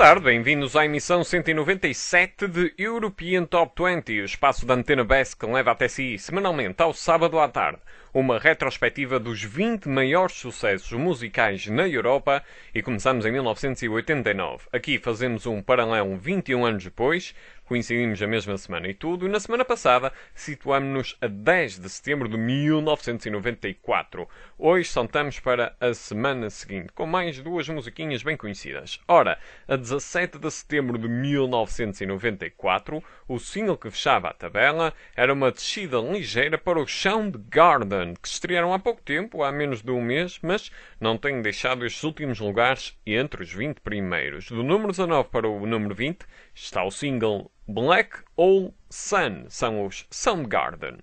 tarde, bem-vindos à emissão 197 de European Top 20, o espaço da Antena Best que leva até si, semanalmente, ao sábado à tarde, uma retrospectiva dos 20 maiores sucessos musicais na Europa e começamos em 1989. Aqui fazemos um paralelo 21 anos depois, coincidimos a mesma semana e tudo, e na semana passada situamos-nos a 10 de setembro de 1994. Hoje saltamos para a semana seguinte, com mais duas musiquinhas bem conhecidas. Ora, a 17 de setembro de 1994, o single que fechava a tabela era uma descida ligeira para o Soundgarden, que estrearam há pouco tempo, há menos de um mês, mas não têm deixado estes últimos lugares entre os 20 primeiros. Do número 19 para o número 20 está o single Black Hole Sun, são os Soundgarden.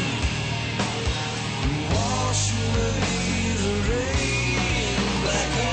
Wash away the rain.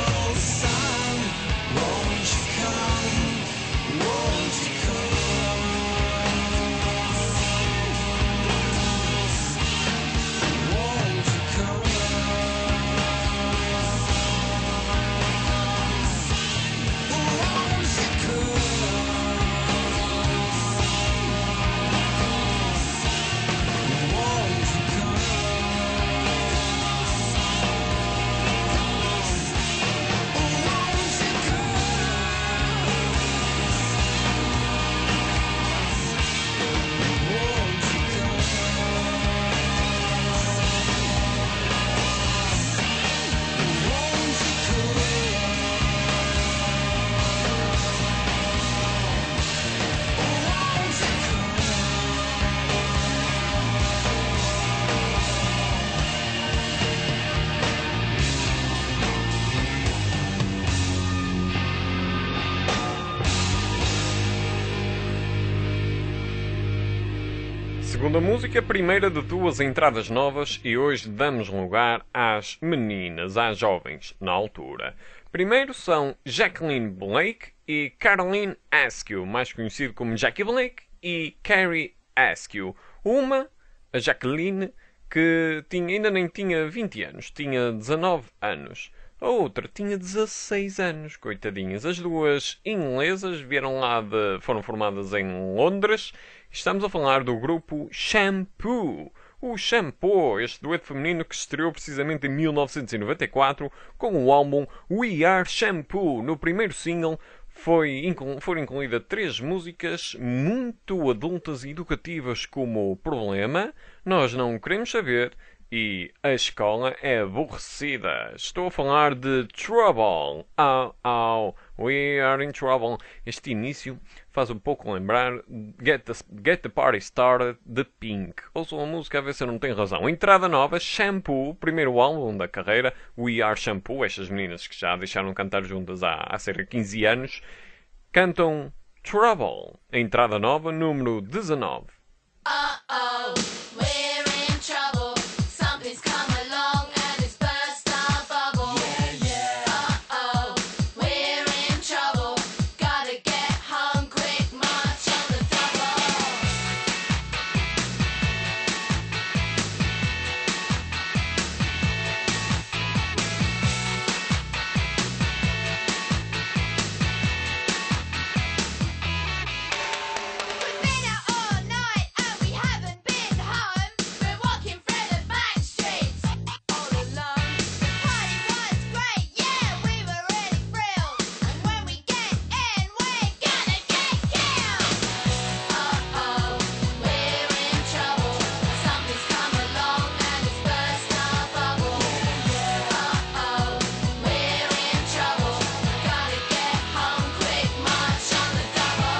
Segunda música, primeira de duas entradas novas e hoje damos lugar às meninas, às jovens, na altura. Primeiro são Jacqueline Blake e Caroline Askew, mais conhecido como Jackie Blake e Carrie Askew. Uma, a Jacqueline, que ainda nem tinha 20 anos, tinha 19 anos. A outra tinha 16 anos, coitadinhas. As duas inglesas foram formadas em Londres. Estamos a falar do grupo Shampoo. O Shampoo, este dueto feminino que se estreou precisamente em 1994 com o álbum We Are Shampoo. No primeiro single foram incluídas 3 músicas muito adultas e educativas, como Problema, Nós Não Queremos Saber e A Escola é Aborrecida. Estou a falar de Trouble. Oh, oh, we are in trouble. Este início faz um pouco lembrar Get the Party Started de Pink. Ouçam a música a ver se eu não tenho razão. Entrada nova, Shampoo, primeiro álbum da carreira. We Are Shampoo. Estas meninas que já deixaram cantar juntas há cerca de 15 anos cantam Trouble. A entrada nova, número 19. Uh-oh, we're in trouble. Something's come along and it's burst our bubble. Uh-oh, we're in trouble. Gotta get home quick, march on the double. We've been out all night and we haven't been home. We're walking through the back streets all alone. The party was great, yeah, we were really thrilled. And when we get in, we're gonna get killed. Uh-oh, we're in trouble. Something's come along and it's burst our bubble. Uh-oh, we're in trouble. Gotta get home quick, march on the double.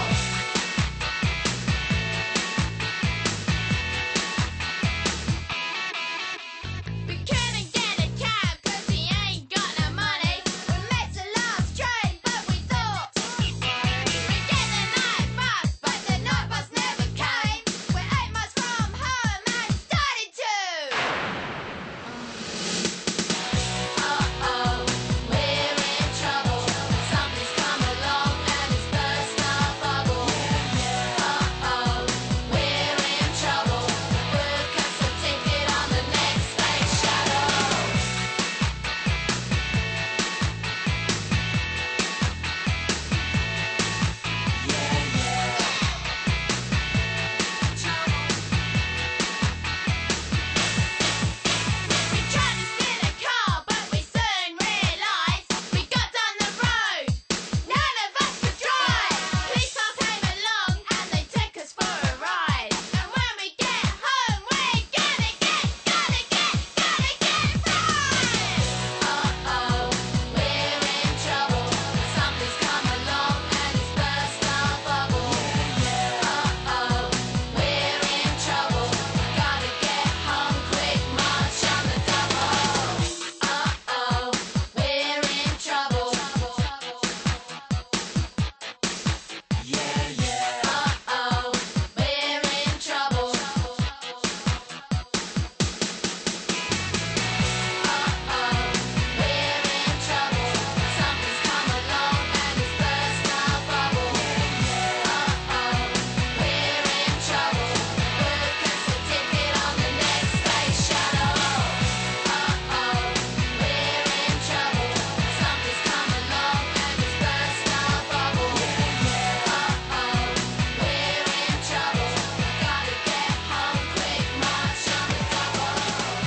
We couldn't get a cab 'cause we ain't got no money. We missed the last train, but we thought we'd get the night bus, but the night bus never came. We're 8 miles from home and started to. Uh-oh, we're in trouble. Something's come along and it's burst our bubble. Uh-oh, we're in trouble. Book us a ticket on the next space shuttle. We tried to steal a car, but we soon realised we got down the road. None of us could drive. Police all came along and they took us for a ride. And when we get home, we're gonna get fried. Uh-oh, we're in trouble. Something's come along and it's burst our bubble. Uh-oh, we're in trouble. Gotta get home quick, march on the double. Uh-oh, we're in trouble. Uh-oh, we're in trouble. We're in trouble. Something's come along and it's burst our bubble. We're in trouble. Book us a ticket on the next space shuttle. We're in trouble. Something's come along and it's burst our bubble. We're in trouble. Gotta get home quick, march on the double.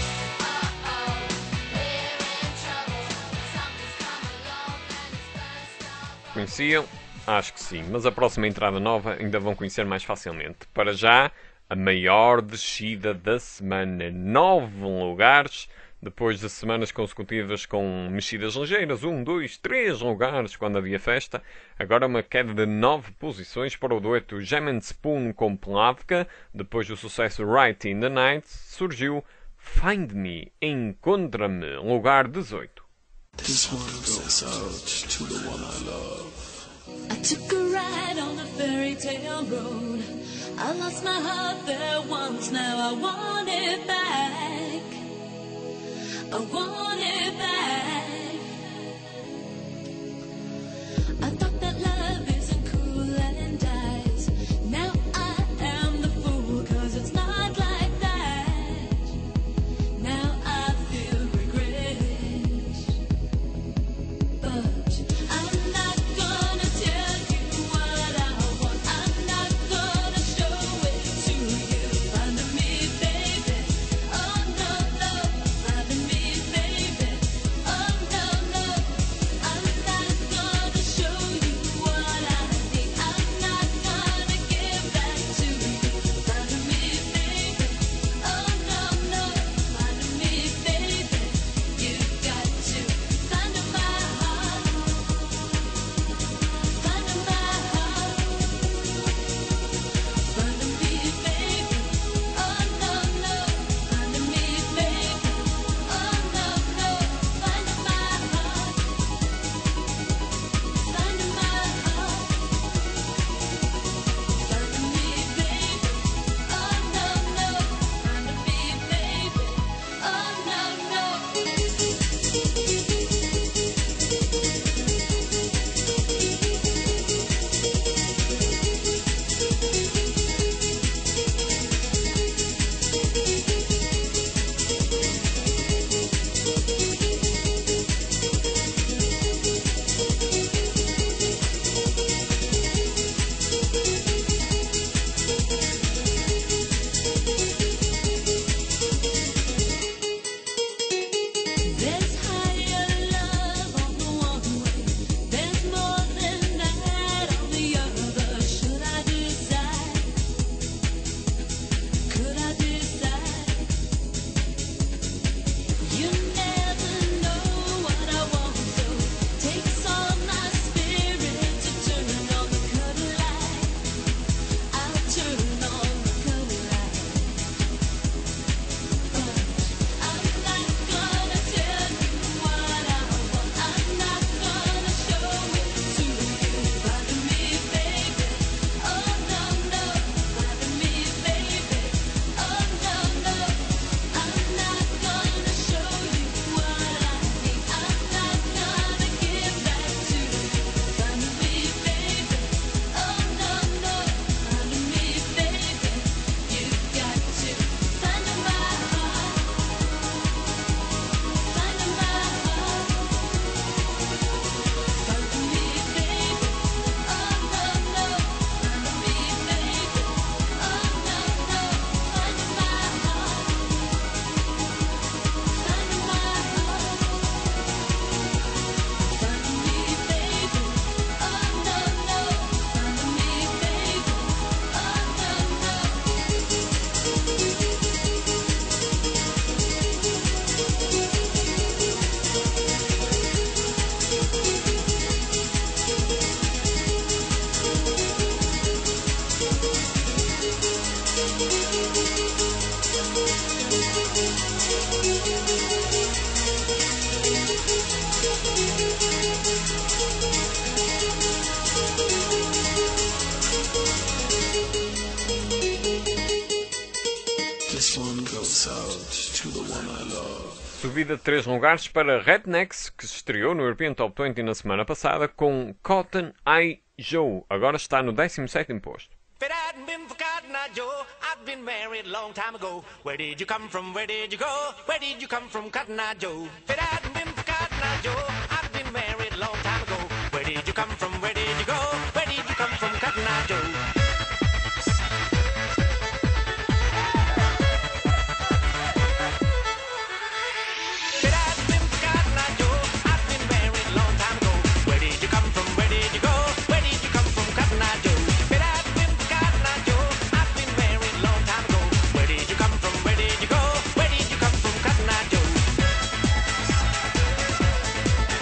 We're in trouble. Something's come along and it's burst our bubble. Conheciam? Acho que sim, mas a próxima entrada nova ainda vão conhecer mais facilmente. Para já, a maior descida da semana. 9 lugares, depois de semanas consecutivas com mexidas ligeiras. 1, 2, 3 lugares quando havia festa. Agora uma queda de 9 posições para o dueto Jam and Spoon com Plavka. Depois do sucesso Right in the Night, surgiu Find Me, Encontra-me, lugar 18. This one goes out to the one I love. I took a ride on the fairy tale road. I lost my heart there once, now I want it back. I want it back. I thought that love isn't cool and dies. Now I am the fool, 'cause it's not like that. Now I feel regret. But I'm not gonna tell you what I want. I'm not gonna show it to you. Finding me, baby. Oh no, no. Finding me, baby. Oh no, no. I'm not gonna show you what I need. I'm not gonna give that to you. Finding me, baby. Oh no, no. Finding me, baby. You got to find my heart. Find my heart. Find me, baby. Oh no, no. Find me, baby. Oh no, no. Find my heart. Find my heart. Find me, baby. Oh no, no. Find me, baby. Oh no, no. There's higher love on the one way. There's more than that on the other. Should I decide? Could I decide? You never know what I want, so takes all my spirit to turn on the cutting light. I'll turn on the cutting light. But I'm not gonna tell you what I want. I'm not gonna show it to you. Find me, baby. Oh no, no. Find me, baby. Oh no, no. I'm not gonna show you what I need. I'm not gonna give that to you. Find me, baby. Oh no, no. Find me, baby. You got to find my heart. Find my heart. Find me, baby. Oh no, no. Find me, baby. Oh no, no. Find my heart. Find my heart. Find me, baby. Oh no, no. Find me, baby. Oh no, This one goes out to the one I love. Subida de 3 lugares para Rednecks, que se estreou no European Top 20 na semana passada com Cotton Eye Joe. Agora está no 17º posto. If it hadn't been for Cotton Eye Joe, I'd been married a long time ago. Where did you come from? Where did you go? Where did you come from, Cotton Eye Joe? If it hadn't been for Cotton Eye Joe, I'd been married a long time ago. Where did you come from? Where did you go? Where did you come from, Cotton Eye Joe? If it hadn't been for Cotton Eye Joe, I'd been married a long time ago. Where did you come from? Where did you go? Where did you come from, Cotton Eye Joe? If it hadn't been for Cotton Eye Joe, I'd been married a long time ago. Where did you come from? Where did you go? Where did you come from, Cotton Eye Joe?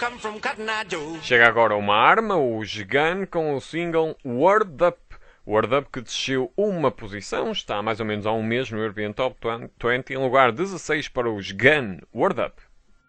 come from Cotton Eye Joe? Chega agora uma arma, os Gun, com o single Word Up. Word Up que desceu uma posição, está mais ou menos há um mês no European Top 20, em lugar 16 para os Gun. Word Up.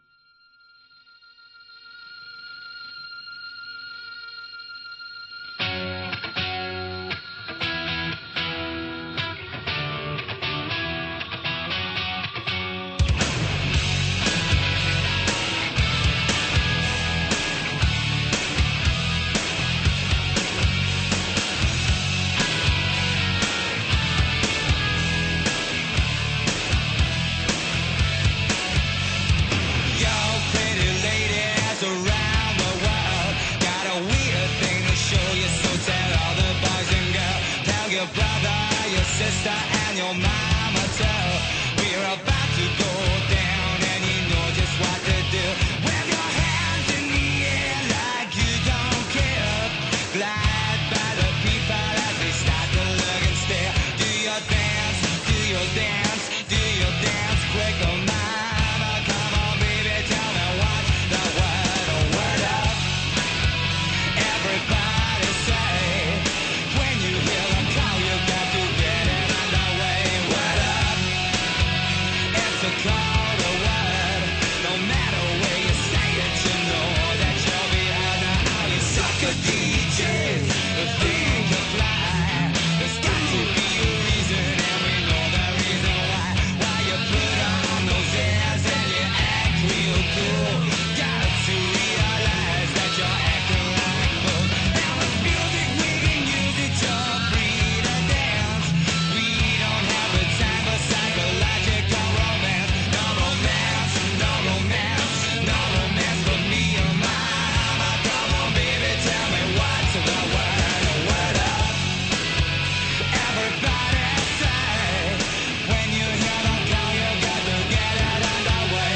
Yo, pretty ladies around the world got a weird thing to show you, so tell all the boys and girls, tell your brother, your sister, and your mama too. We're about to go down, and you know just what to do. Wave your hands in the air like you don't care. Glide by the people as they start to look and stare. Do your dance, do your dance, do your dance quick, oh mama, come on baby, tell me what's the word, oh word up. Everybody say, when you hear them call, you got to get it underway. Word up, it's a call to word. No matter where you say it, you know that you'll be heard. Now all you sucker DJs who think you fly, there's got to be a reason, and we know the reason why. Why you put on those airs and you act real cool. Got to realize that you're acting like a fool. Now with music we can use it to breed a dance. We don't have the time for psychological romance. No romance, no romance, no romance for me or my mama. Come on baby, tell me what's the word up. Everybody say, when you hear them call, you got to get it underway.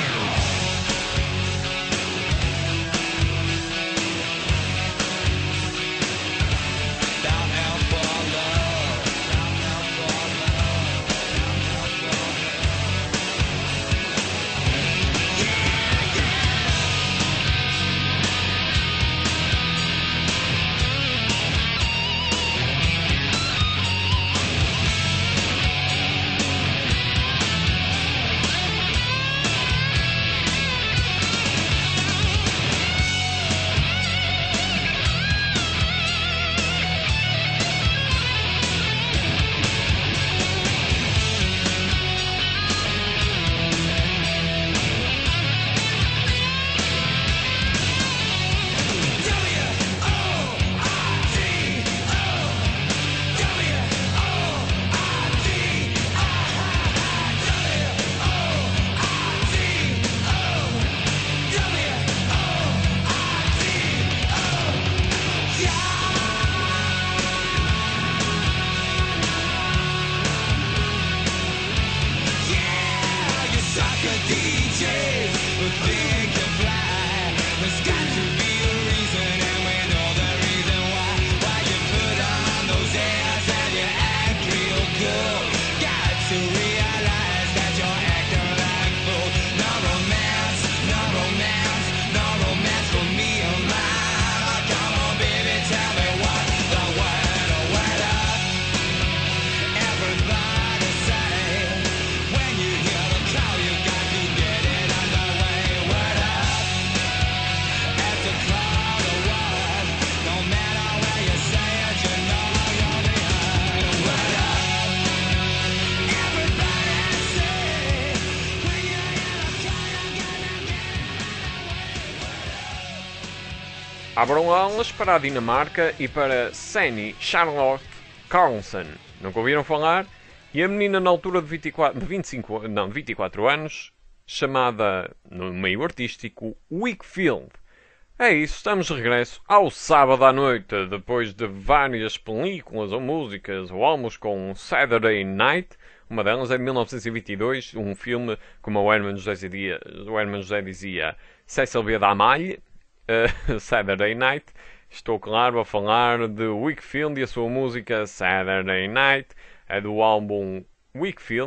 Down and for love, down and for love, down and for love. Yeah, you sucker DJs who think you fly. There's got to be a reason, and we know the reason why. Why you put on those airs and you act real cool. Got to realize that you're acting like fool. No romance, no romance, no romance for me or mama. Come on, baby, tell me what's the word, oh word up. Everybody say, when you hear the call, you got to get it underway. Word up, it's a call to word. No matter where you say it, you know you'll be heard. Word up, everybody say, when you hear the call, you got to get it underway. Abram aulas para a Dinamarca e para Senny Charlotte Carlson. Nunca ouviram falar? E a menina na altura de 24 anos, chamada no meio artístico Wakefield. É isso, estamos de regresso ao sábado à noite, depois de várias películas ou músicas ou álbuns com Saturday Night. Uma delas é de 1922, um filme, como o Herman José dizia, Cecil B. DeMille, Saturday Night. Estou, claro, a falar de Wakefield e a sua música Saturday Night, é do álbum Wakefield.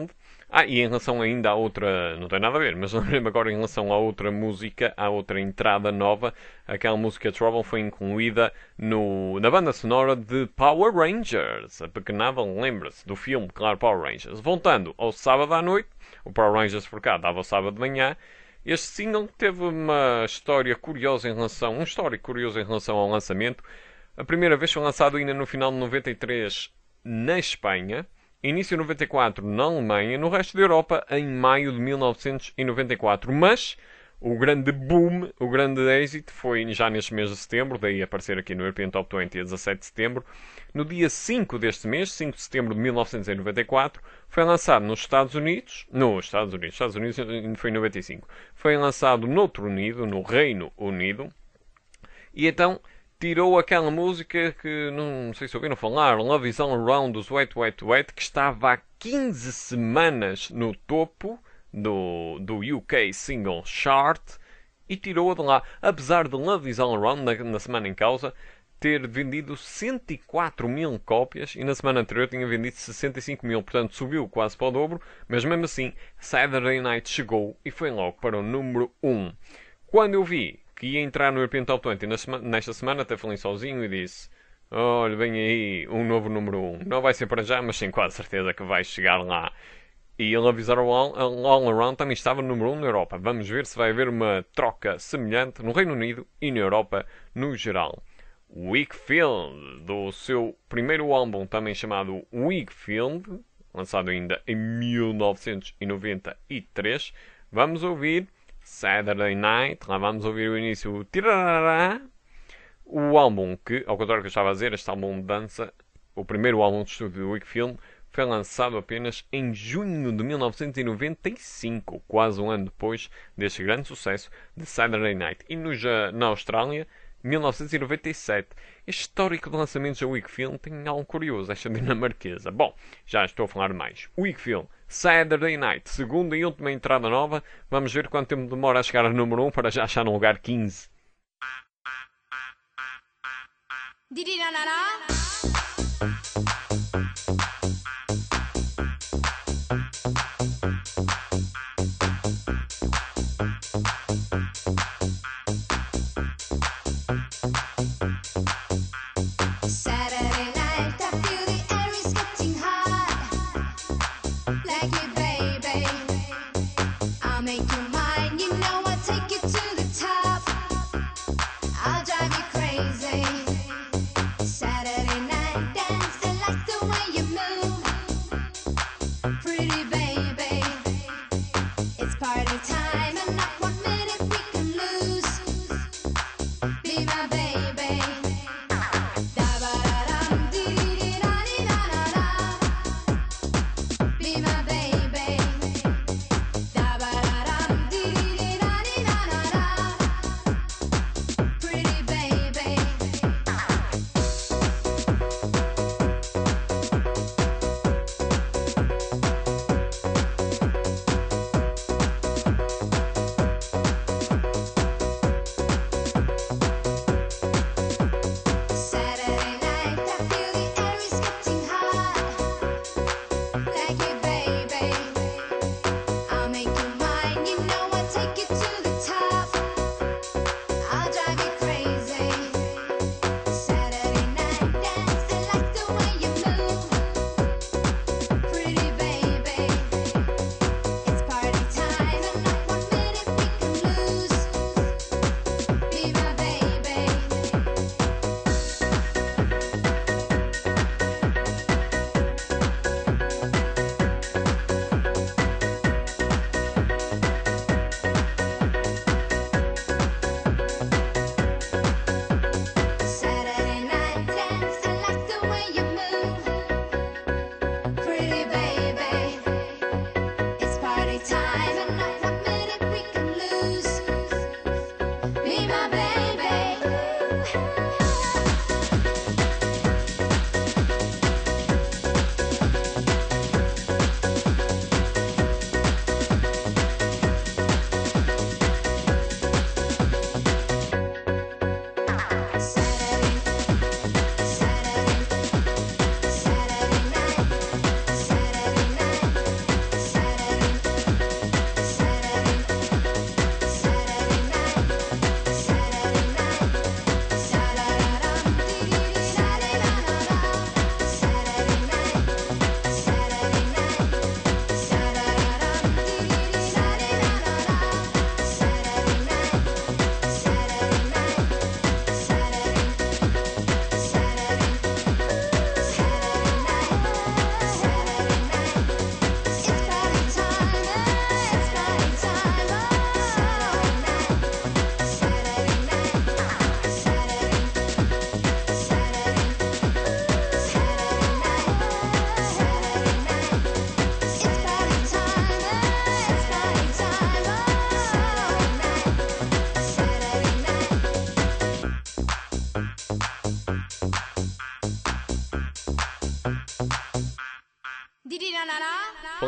E em relação ainda a outra, não tem nada a ver, mas lembrei-me agora em relação a outra música, a outra entrada nova, aquela música Trouble foi incluída na banda sonora de Power Rangers. A pequenada lembra-se do filme, claro, Power Rangers. Voltando ao sábado à noite, o Power Rangers por cá dava o sábado de manhã. Este single teve um histórico curioso em relação ao lançamento. A primeira vez foi lançado ainda no final de 93 na Espanha, início de 94 na Alemanha, no resto da Europa em maio de 1994. Mas o grande boom, o grande êxito foi já neste mês de setembro, daí aparecer aqui no European Top 20 a 17 de setembro. No dia 5 deste mês, 5 de setembro de 1994, foi lançado nos Estados Unidos ainda foi em 95, foi lançado no Reino Unido, e então tirou aquela música que, não sei se ouviram falar, Love Is All Around dos Wet Wet Wet, que estava há 15 semanas no topo do UK Single Chart, e tirou-a de lá, apesar de Love Is All Around, na semana em causa, ter vendido 104 mil cópias, e na semana anterior tinha vendido 65 mil, portanto subiu quase para o dobro, mas mesmo assim Saturday Night chegou e foi logo para o número 1. Quando eu vi que ia entrar no European Top 20 nesta semana, até falei sozinho e disse: olha, vem aí um novo número 1. Não vai ser para já, mas tenho quase certeza que vai chegar lá. E ele avisar All Around também estava no número 1 na Europa. Vamos ver se vai haver uma troca semelhante no Reino Unido e na Europa no geral. Wakefield, do seu primeiro álbum também chamado Wakefield, lançado ainda em 1993. Vamos ouvir Saturday Night, lá vamos ouvir o início, tirarará, o álbum que, ao contrário do que eu estava a dizer, este álbum de dança, o primeiro álbum de estúdio do Wakefield, foi lançado apenas em junho de 1995, quase um ano depois deste grande sucesso de Saturday Night. E na Austrália, 1997. Este histórico de lançamentos da Wakefield tem algo curioso, esta dinamarquesa. Bom, já estou a falar mais. Wakefield, Saturday Night, segunda e última entrada nova. Vamos ver quanto tempo demora a chegar ao número 1 para já achar no lugar 15. Saturday night, I feel the air is getting hot. Like it, baby. I'll make you mine, you know I'll take you to the top. I'll drive you crazy. Saturday night dance, I like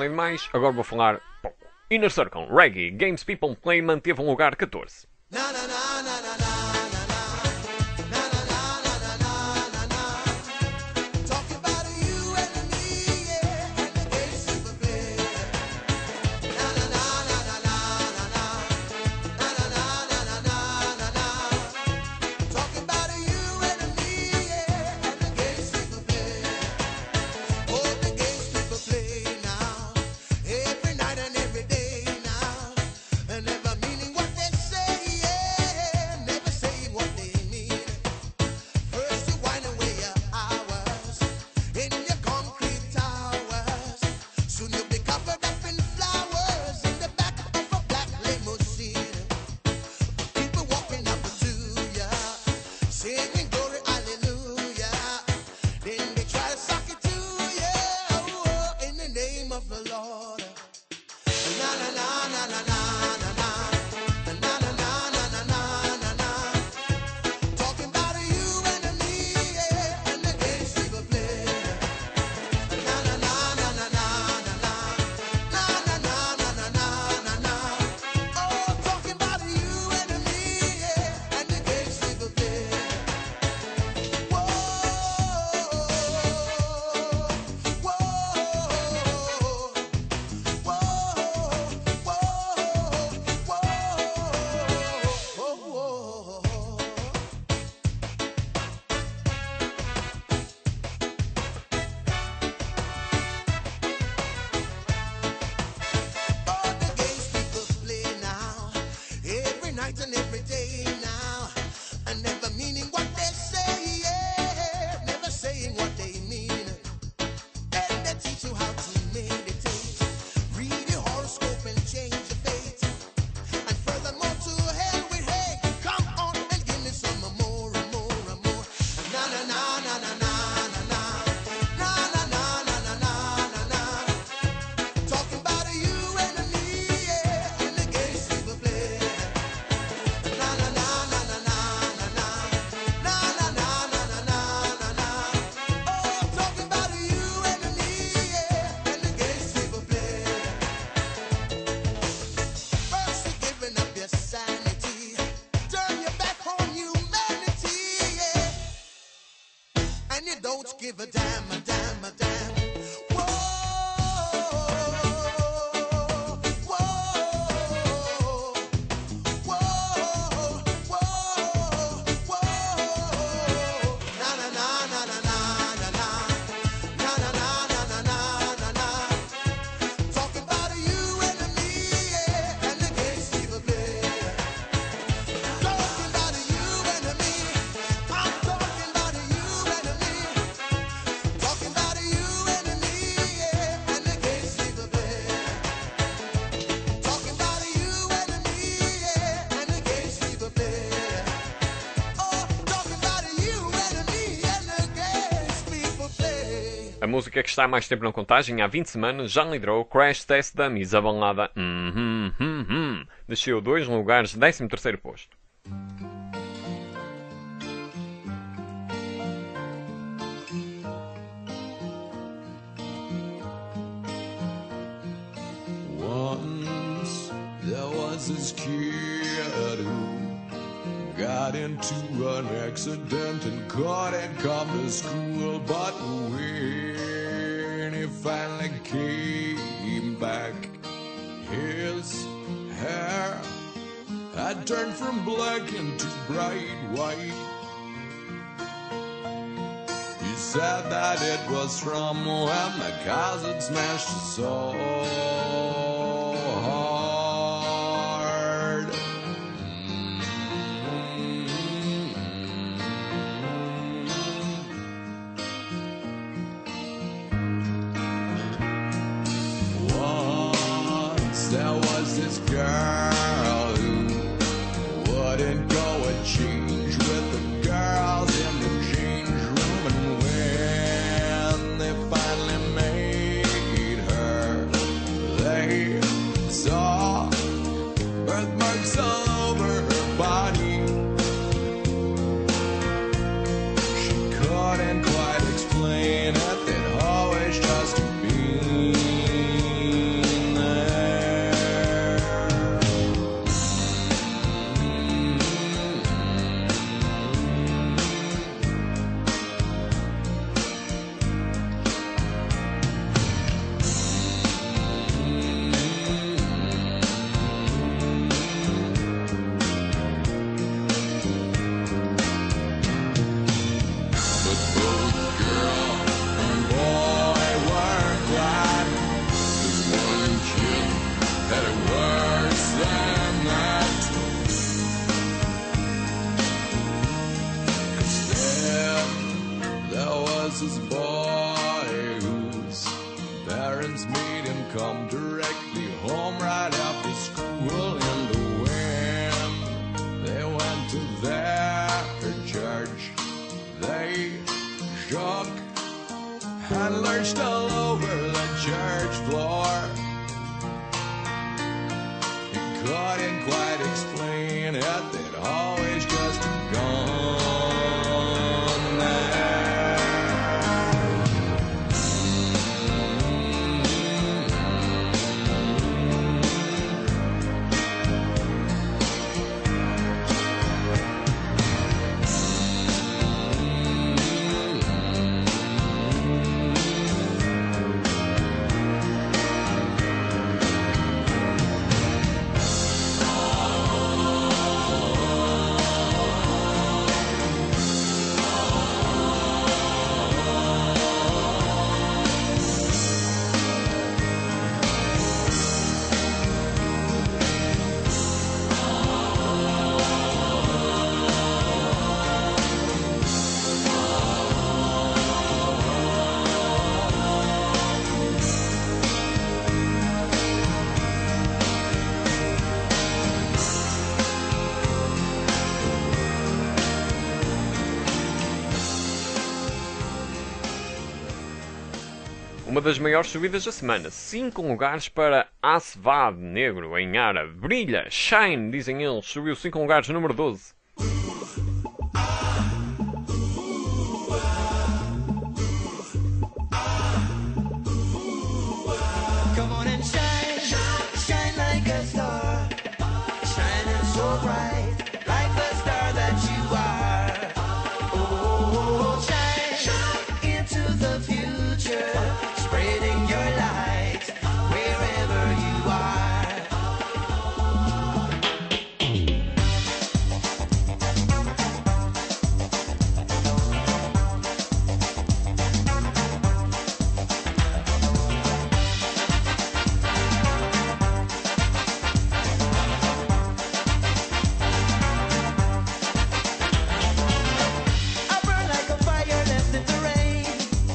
e mais, agora vou falar pouco. Inner Circle, Reggae, Games People Play manteve um lugar 14. Singing glory, hallelujah. Then they try to suck it to you, oh, in the name of the Lord. Na na na na na na na na na na na na na na na. Talking about you and me, yeah, and the games people play. Na na na na na na na na na na na na na na. Oh, talking about you and me, yeah, and the games people play. And every day now, and never meaning what they say, yeah, never saying what they mean. And they teach you how to meditate, read your horoscope and change your fate. And furthermore, to hell with hate. Come on and give me some more and more and more. Na na na na na na na na na na na na na na na. Talking about you and me, yeah, and the games people play. Na na na na na na na na na na na na na na. Oh, talking about you and me, yeah, and the games people play. First you're giving up your sanity, turn your back on humanity, yeah, and you don't give a damn, a damn, a damn. Whoa, whoa. A música que está há mais tempo na contagem, há 20 semanas, já liderou Crash Test Dummies, a balada desceu 2 lugares, 13º posto. Once there was this kid who got into an accident and couldn't come to school, but when he finally came back, his hair had turned from black into bright white. He said that it was from when the cars had smashed so hard. Once there was this girl who wouldn't go and change with the girls in the change room, and when they finally made her, they saw birthmarks all over her body. She couldn't quite explain it, they'd always just been be home right after school in the wind. They went to their church. They shook and lurched all over the church floor. He couldn't quite explain it. They'd always just gone there. Uma das maiores subidas da semana, 5 lugares para Asvad Negro em árabe. Brilha, shine, dizem eles, subiu 5 lugares, número 12. Come on and shine, shine like a star, shining so bright, like the star that you are. Oh, shine into the future, spreading your light wherever you are. I burn like a fire left in the rain.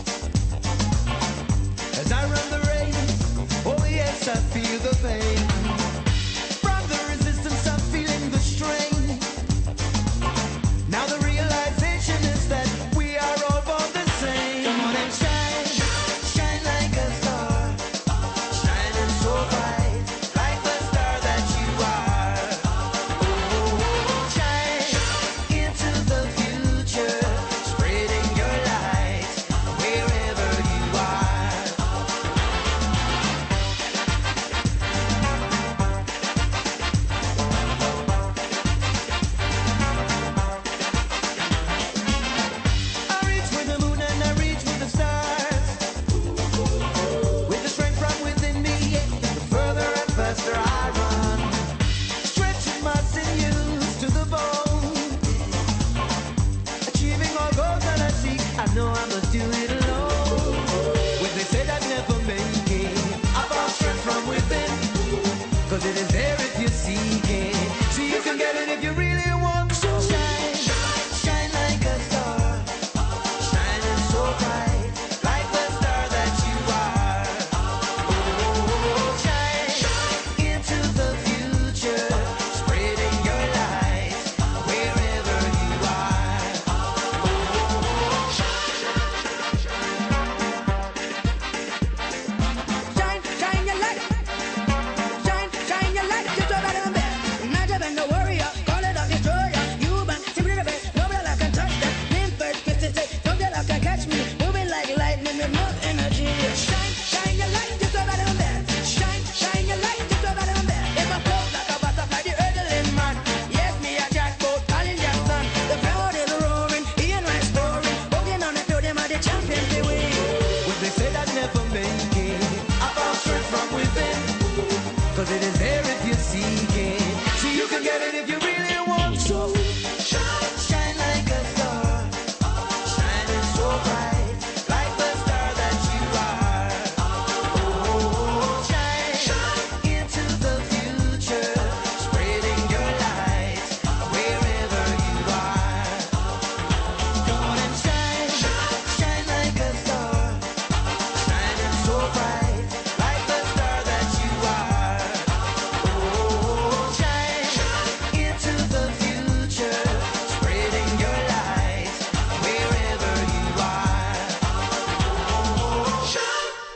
As I run the race, oh yes, I feel the pain. From the resistance, I'm feeling the strain. Now the realization is that we are all born the same. Come on and shine, shine like a star, shining so bright, like the star that you are. Oh, shine into the future, spreading your light wherever you are. I reach for the moon and I reach for the stars. With the strength from within me, the further and faster I run. Stretching my sinews to the bone. Achieving all goals that I seek, I know I must do it alone. When they said I'd never make it, I found strength from within. Cause it is there if you seek it. See, you can get it if you really want to. Shine, shine like a star, shining so bright, like the star that you are. Oh, shine into the future, spreading your light wherever you are. Shine, shine your light. Shine, shine your light. Just over there, man. Imagine when the warrior, call it a destroyer. You man, simply the best. Nobody like can touch that. Name first, kiss it, say, don't get like can catch me. Moving like lightning with more energy. Shine, shine your light. Just over there, man. Shine, shine your light. Just over there, man. If I float like a butterfly, the hurdling man. Yes, me a jackpot, calling Jackson. The crowd is roaring, Ian Rice scoring. Walking on the field, them are the champions, they win. When they said I'd never make it, I found strength from within. Cause it is there if you seek it. See, you can get it if you really want to. Shine, shine like a star, shining so bright, like the star that you are. Oh, shine into the future, spreading your light wherever you are. Come on and shine, shine like a star, shining so bright, like the star that you are.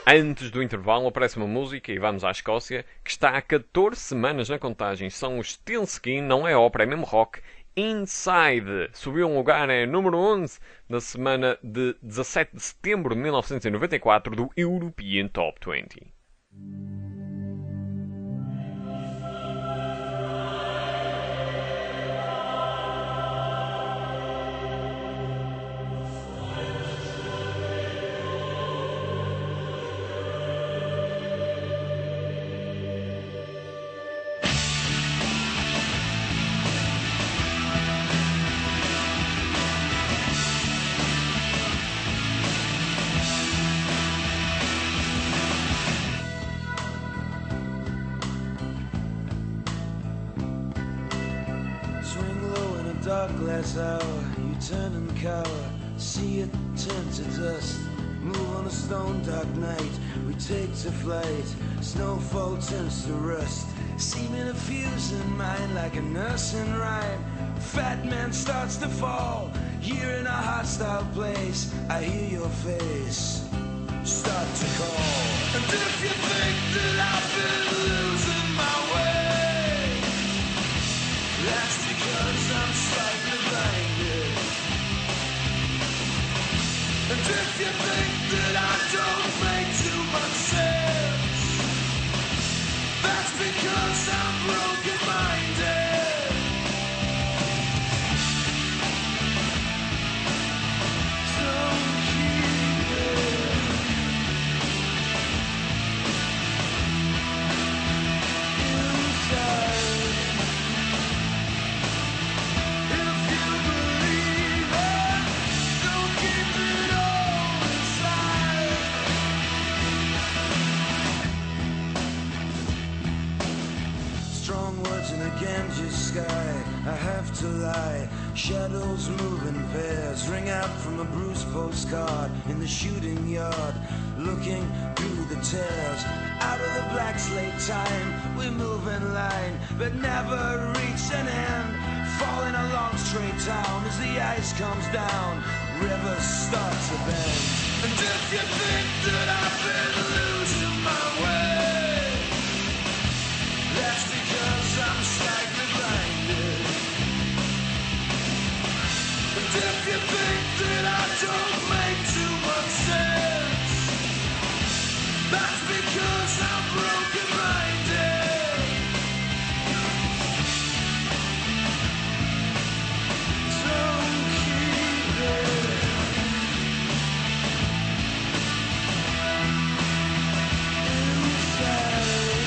Antes do intervalo aparece uma música, e vamos à Escócia, que está há 14 semanas na contagem. São os Stinsky, não é ópera, é mesmo rock. Inside subiu um lugar, é número 11 na semana de 17 de setembro de 1994 do European Top 20. Swing low in a dark glass hour, you turn and cower, see it turn to dust. Move on a stone dark night, we take to flight, snowfall turns to rust. Seeming a fuse in mind like a nursing rhyme. Fat man starts to fall, here in a hostile place, I hear your face start to call. And if you think that I've been losing my way, that's because I'm slightly blinded. And if you think that I don't make too much sense, that's because I'm broken-minded. Don't keep it inside. If you believe it, don't keep it all inside. Strong words in a Ganges sky, I have to lie. Shadows move in pairs, ring out from a bruised postcard in the shooting yard, looking through the tears. Out of the black slate time, we move in line, but never reach an end. Falling along straight down as the ice comes down, rivers start to bend. And if you think that I've been losing my way, that's because I'm slightly blinded. And if you think that I don't make too much sense, that's because I'm broken-minded. Don't keep it inside.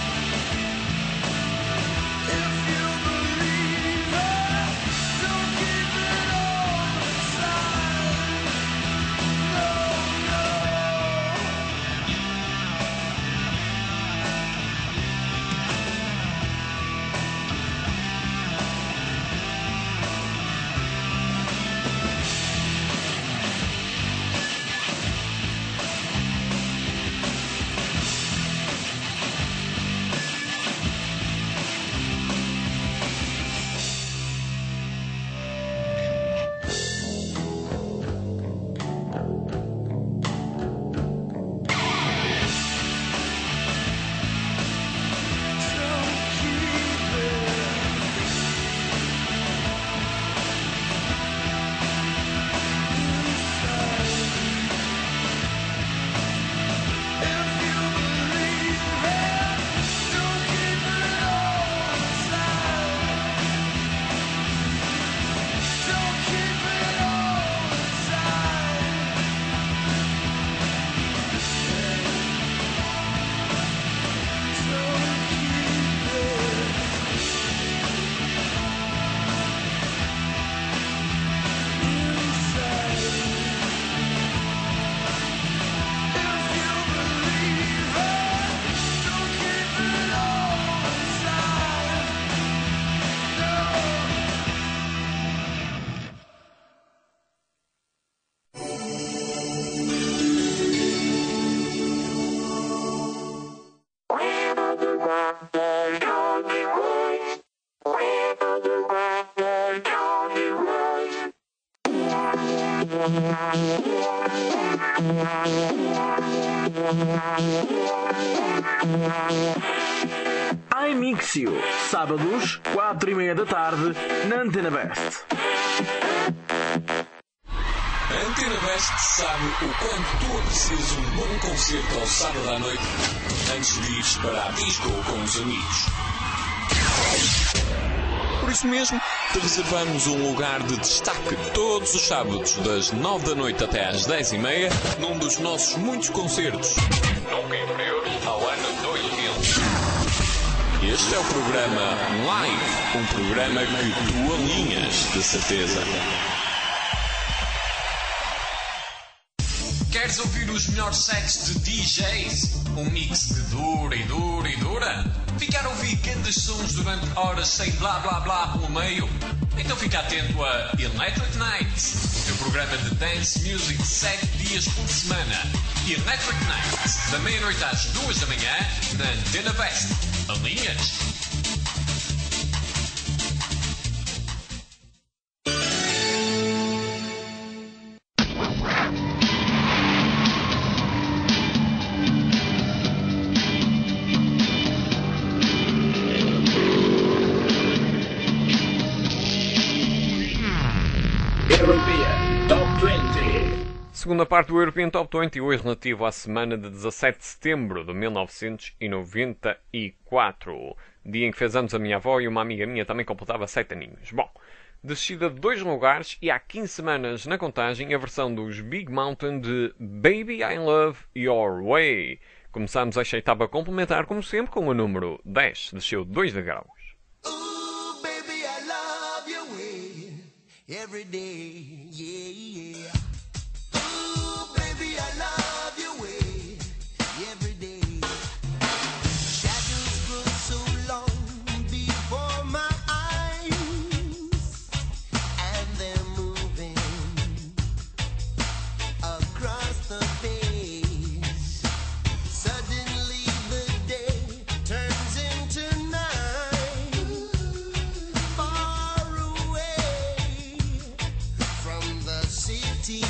If you believe it, don't keep it all inside. No, no. Don't keep it inside. If you believe it, don't keep it all inside. Don't keep it all inside. Don't keep it inside. If you believe it, don't keep it all inside. No. iMixio, sábados, 4:30 da tarde, na Antena Best. A Antena Best sabe o quanto tu aprecias um bom concerto ao sábado à noite antes de ires para a disco com os amigos. Por isso mesmo, te reservamos um lugar de destaque todos os sábados, das 9 da noite até às 10:30, num dos nossos muitos concertos, nunca inferior ao ano 2000. Este é o programa Live, um programa que tu alinhas, de certeza. Queres ouvir os melhores sets de DJs? Um mix de dura e dura e dura? Ficar a ouvir grandes sons durante horas sem blá blá blá pelo meio? Então fica atento a Electric Nights, o teu programa de dance music 7 dias por semana. Electric Nights, da meia-noite às 2 da manhã, na Antena Best. Alinhas? Segunda parte do European Top 20, hoje relativo à semana de 17 de setembro de 1994. Dia em que fez anos a minha avó e uma amiga minha também completava 7 aninhos. Bom, descida de 2 lugares e há 15 semanas na contagem a versão dos Big Mountain de Baby I Love Your Way. Começamos esta etapa a complementar, como sempre, com o número 10. Desceu 2 degraus. Ooh, baby, I love your way every day, yeah, yeah. Ooh, baby, I love your way every day. Shadows grow so long before my eyes, and they're moving across the face. Suddenly the day turns into night, far away from the city.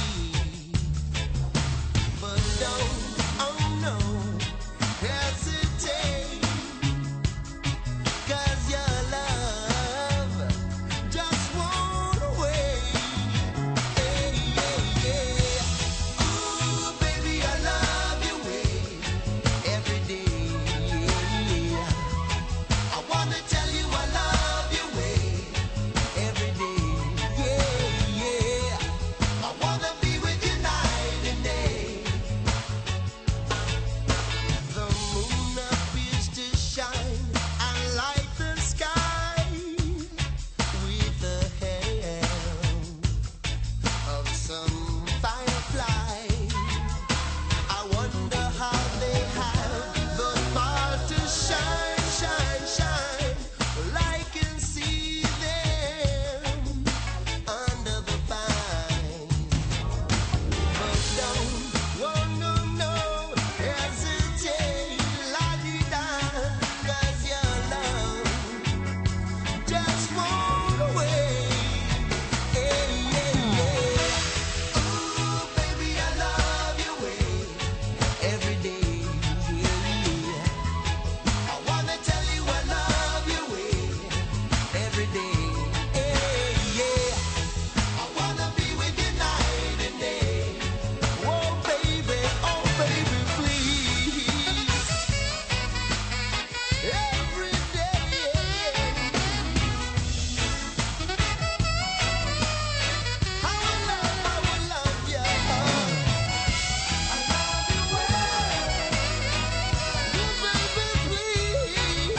But don't, oh no, hesitate, 'cause your love just won't wait. Hey, yeah, yeah. Ooh, baby, I love your way every day. Yeah. I wanna tell you I love your way every day. Yeah, yeah. I wanna be with you night and day. The moon appears to shine and light the sky with the help of some firefly. I wonder how they have the power to shine, shine, shine. Well, I can see them under the pine. But don't, oh no, no, hesitate, la-di-da, 'cause your love just won't wait. Hey, yeah, yeah. Ooh, baby, I love your way every day. Yeah. I wanna tell you I love your way every day. Hey, yeah. I wanna be with you night and day. Oh baby, please. Every day. I will love you. I love you well. Oh baby, please.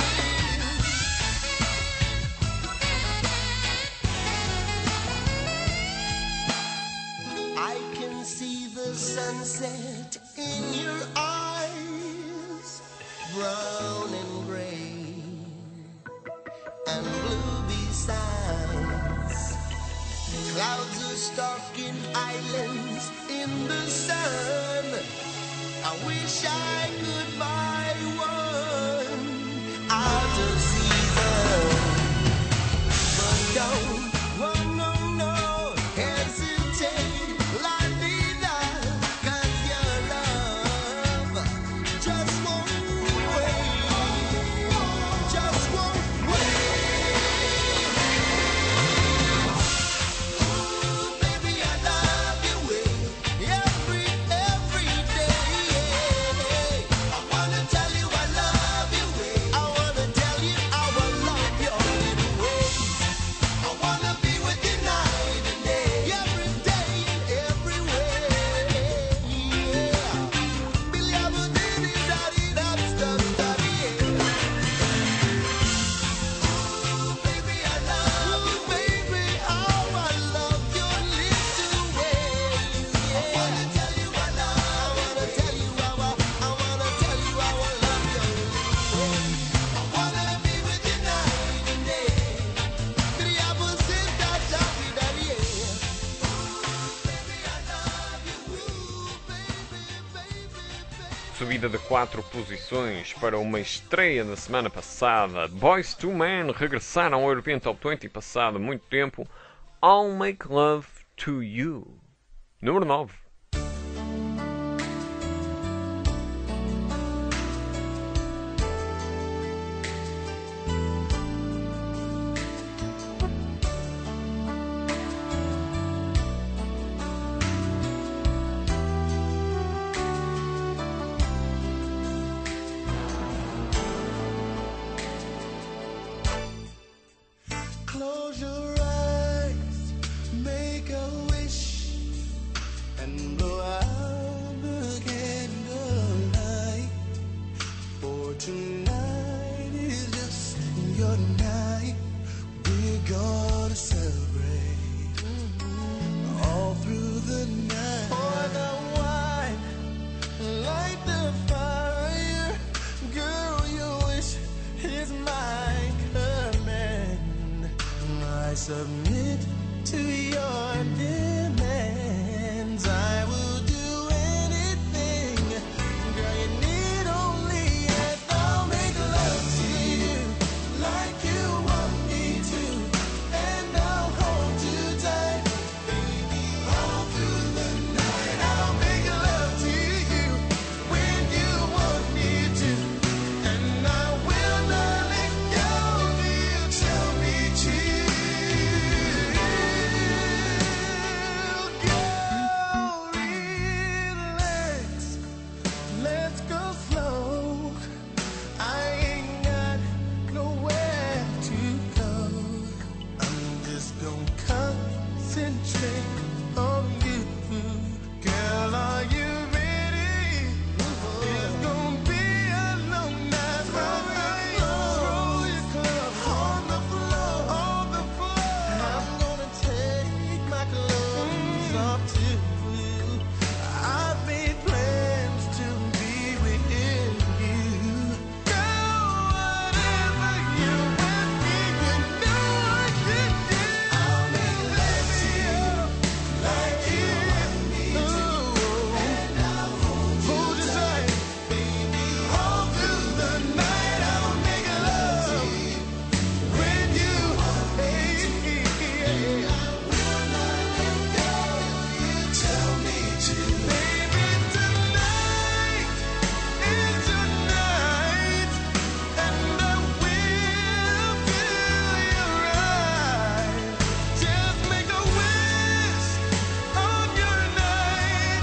I can see the sunset in your eyes, brown and gray and blue besides. Clouds are stalking islands in the sun. I wish I could buy one out of season. But don't, oh no, no, hesitate, la-di-da, 'cause your love subida de 4 posições para uma estreia da semana passada. Boyz II Men regressaram ao European Top 20 passado muito tempo. I'll Make Love to You. Número 9. Close your eyes, make a wish, and blow out the candlelight. For tonight is just your night. We're gonna celebrate all through the night. Pour the wine, light the fire. Girl, your wish is my command. I submit to your demands. I will do anything. Girl, you need only ask. I'll make love to you like you want me to, and I'll hold you tight, baby, all through the night. I'll make love to you when you want me to, and I will not let go till you tell me to. Girl, relax, let's go slow. I ain't got nowhere to go. I'm just gonna concentrate on you. Girl, are you ready? It's gonna be a long night. Roll your clothes on the floor. I'm gonna take my clothes off too. I've made plans to be with you. Girl, whatever you want me, you know I can do. I'll make love to you like you want me to, and I'll hold you tight, baby, all through the night. I'll make love to you when you want me to, and I will not let go. You tell me to, baby. Tonight is your night, and I will do you right. Just make a wish on your night.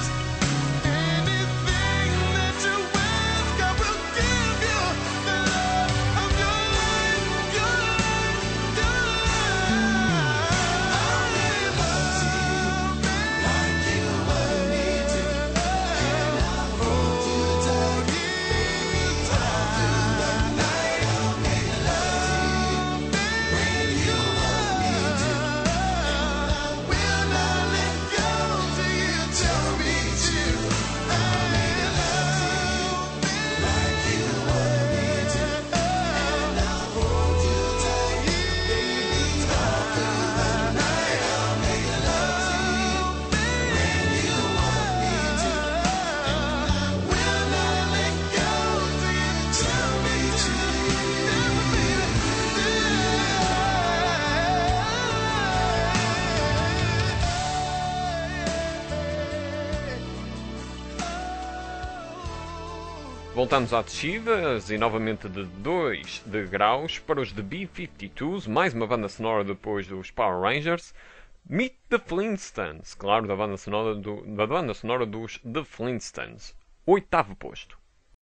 Anything that you ask, I will give you the love of your life, your life, your life. I'll make love to you like you want me to, and I'll hold you tight, baby, all through the night. I'll make love to you when you want me to, and I will not let go till you tell me to. I'll make love like you want me to, and I'll hold you tight, baby, all through the night. I'll make love when you want me to, and I will not let go till you tell me to. Voltamos à descida e novamente de 2 degraus para os The B-52s, mais uma banda sonora depois dos Power Rangers. Meet the Flintstones, claro, da banda sonora dos The Flintstones. 8º posto.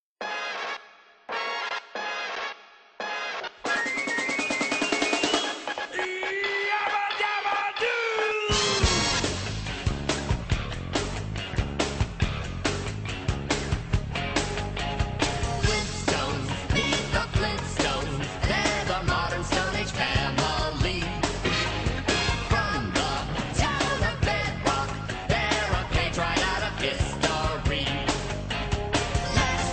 Flintstones, meet the Flintstones. They're the modern Stone Age family. From the town of Bedrock, they're a page right out of history. Let's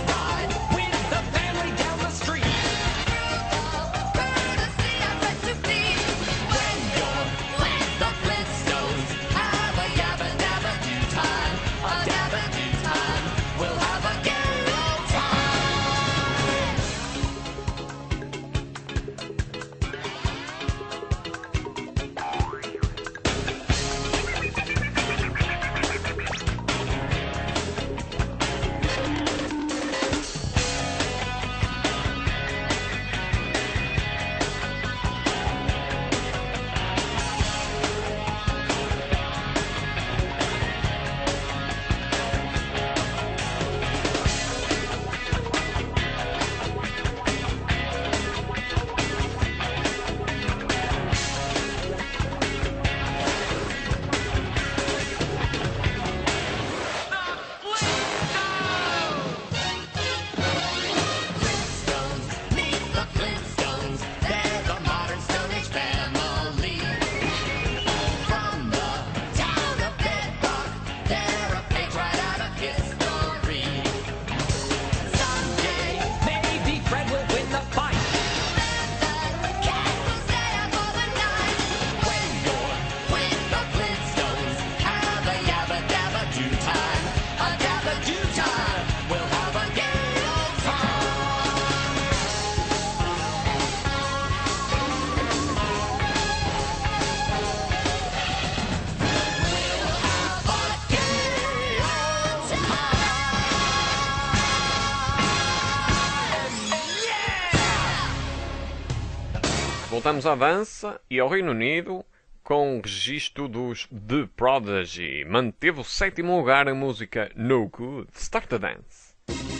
Voltamos à dança e ao Reino Unido com o registro dos The Prodigy. Manteve o 7º lugar a música No Good. Start the Dance.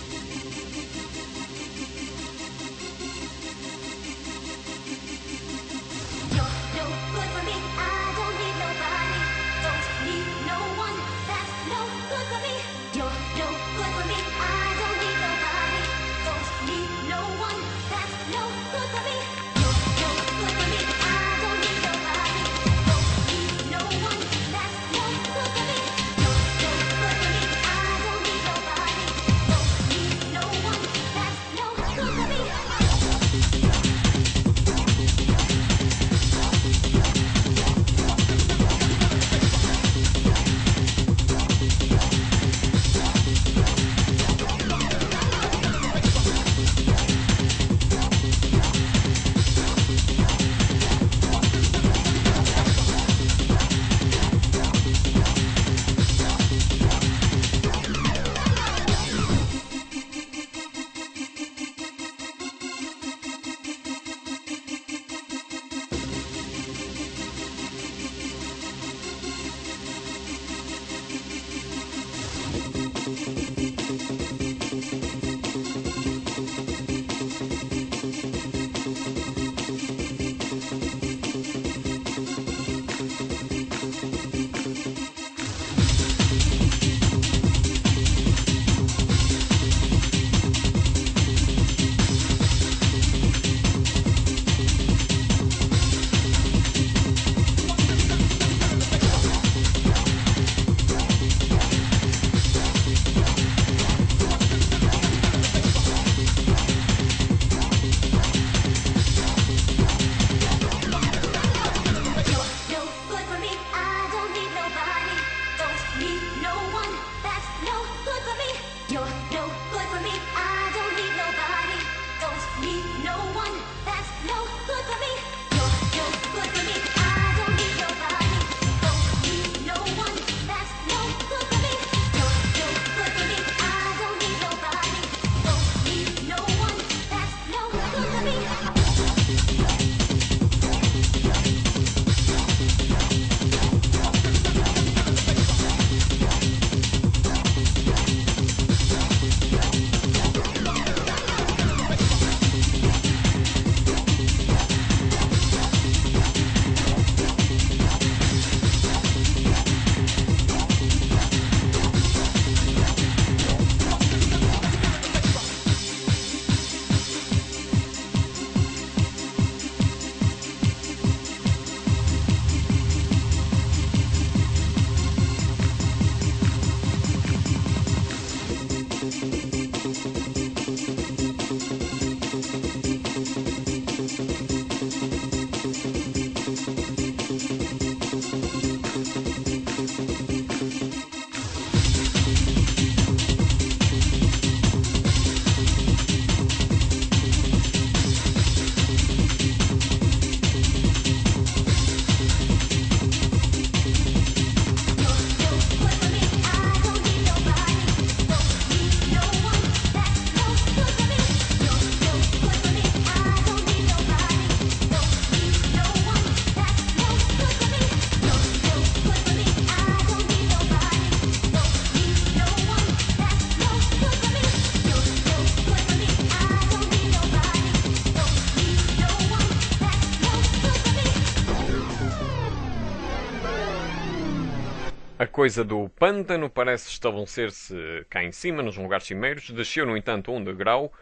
A coisa do pântano parece estabelecer-se cá em cima, nos lugares cimeiros. Desceu, no entanto, um degrau.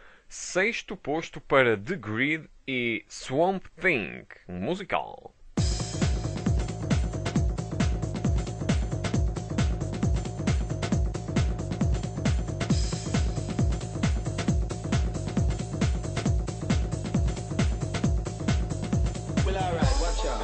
6º posto para The Grid e Swamp Thing, um musical. Well, alright, watch out.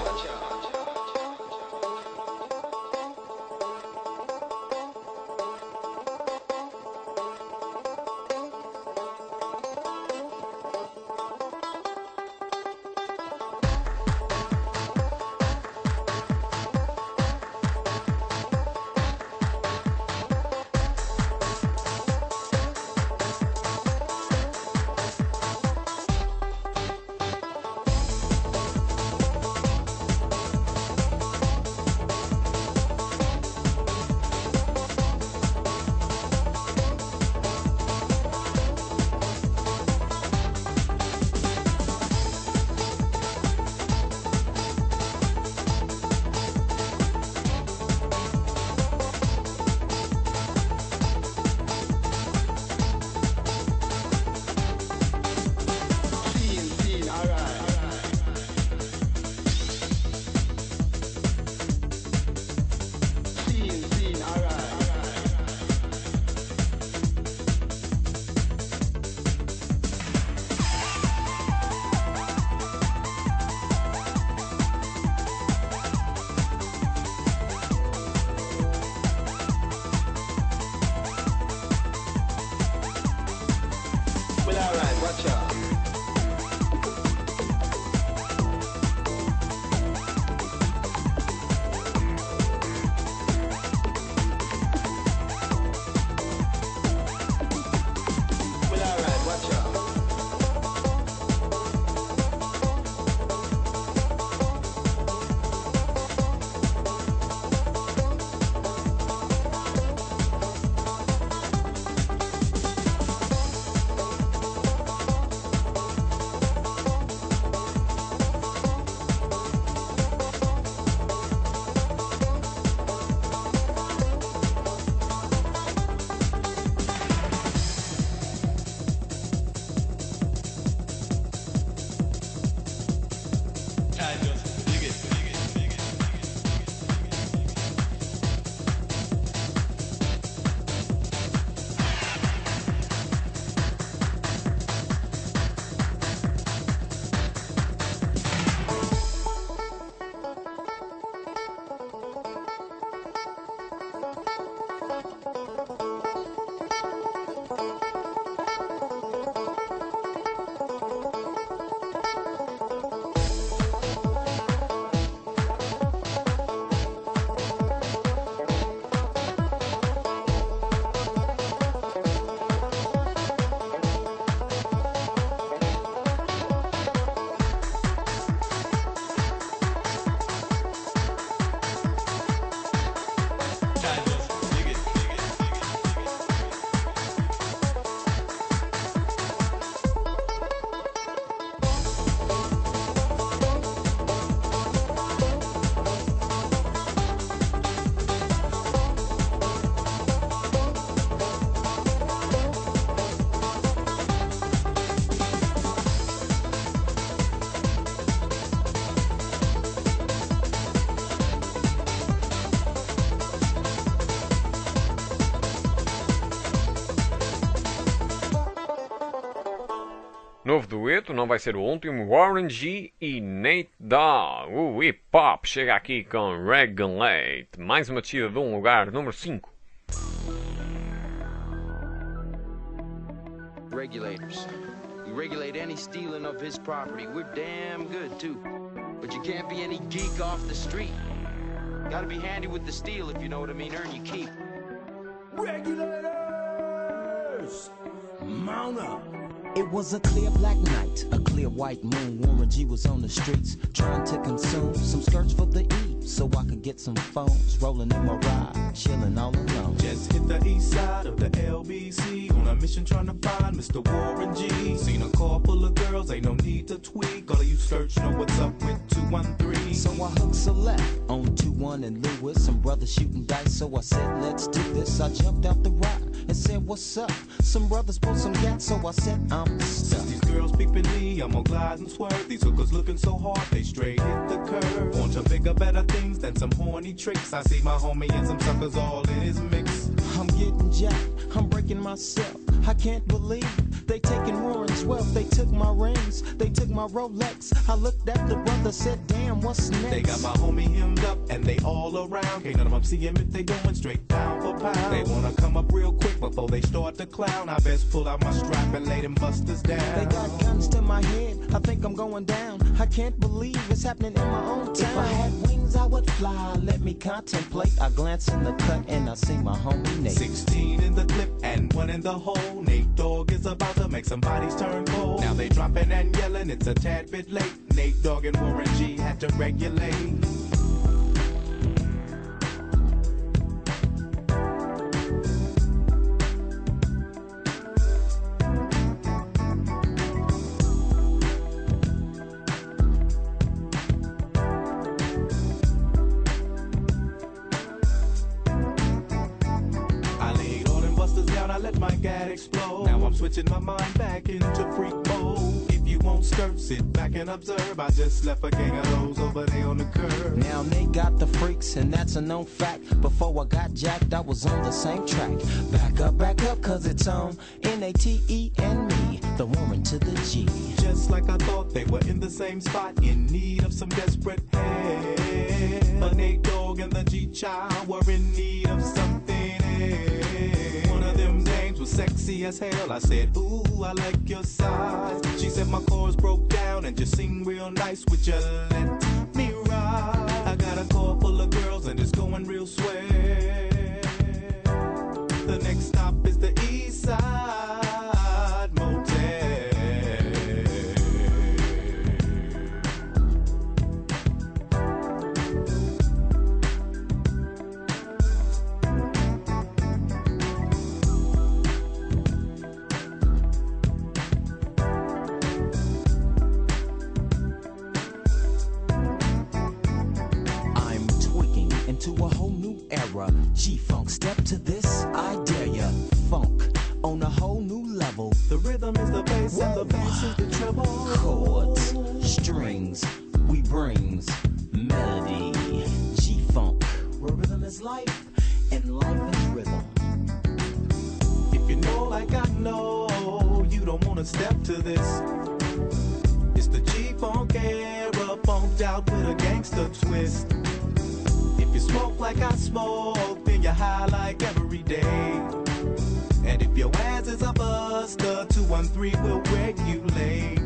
Novo dueto, não vai ser o último, Warren G e Nate Dogg. O hip hop chega aqui com Regulate. Mais uma descida de um lugar, número 5. Regulators. We regulate any stealing of his property. We're damn good, too. But you can't be any geek off the street. Gotta be handy with the steel, if you know what I mean. Earn your keep. Regulators! Mount up! It was a clear black night, a clear white moon. Warren G was on the streets trying to consume some skirts for the E, so I could get some phones. Rolling in my ride, chilling all alone. Just hit the east side of the LBC on a mission trying to find Mr. Warren G. Seen a car full of girls, ain't no need to tweak. All of you search know what's up with 213. So I hooked select on 21 and Lewis. Some brothers shooting dice, so I said, let's do this. I jumped out the ride and said, what's up? Some brothers pulled some gas, so I said, I'm stuck. These girls peeping me, I'm gonna glide and swerve. These hookers looking so hard, they straight hit the curve. Want to bigger, better things than some horny tricks. I see my homie and some suckers all in his mix. I'm getting jacked, I'm breaking myself. I can't believe they taking Warren's wealth. They took my rings, they took my Rolex. I looked at the brother, said, damn, what's next? They got my homie hemmed up and they all around. Can't none of them see him if they going straight pound for pound. They wanna come up real quick before they start to clown. I best pull out my strap and lay them busters down. They got guns to my head, I think I'm going down. I can't believe it's happening in my own town. If I had wings, I would fly, let me contemplate. I glance in the cut and I see my homie Nate. 16 in the clip and 1 in the hole. Nate Dogg is about to make some bodies turn cold. Now they dropping and yelling, it's a tad bit late. Nate Dogg and Warren G had to regulate. I let my gad explode. Now I'm switching my mind back into freak mode. If you won't skirt, sit back and observe. I just left a gang of those over there on the curb. Now they got the freaks and that's a known fact. Before I got jacked, I was on the same track. Back up, cause it's on N-A-T-E and me, the Warren to the G. Just like I thought, they were in the same spot, in need of some desperate help. But Nate Dogg and the G-Child were in need of something else. One of them dames was sexy as hell. I said, ooh, I like your size. She said my chords broke down and just sing real nice. Would you let me ride? I got a car full of girls and it's going real swell. The next stop is the East Side Motel. To a whole new era, G-Funk, step to this, I dare ya. Funk on a whole new level. The rhythm is the bass and the bass is the treble. Chords, strings, we brings melody. G-Funk, where rhythm is life and life is rhythm. If you know like I know, you don't wanna step to this. It's the G-Funk era, funked out with a gangster twist. If you smoke like I smoke, then you're high like every day. And if your ass is a buster, 213 will regulate.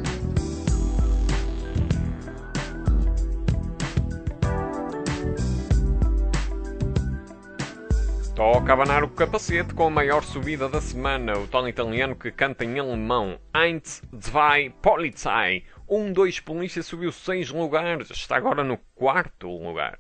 Toca abanar o capacete com a maior subida da semana. O Tony Italiano que canta em alemão. Eins, zwei, Polizei. 2, polícia subiu 6 lugares. Está agora no 4º lugar.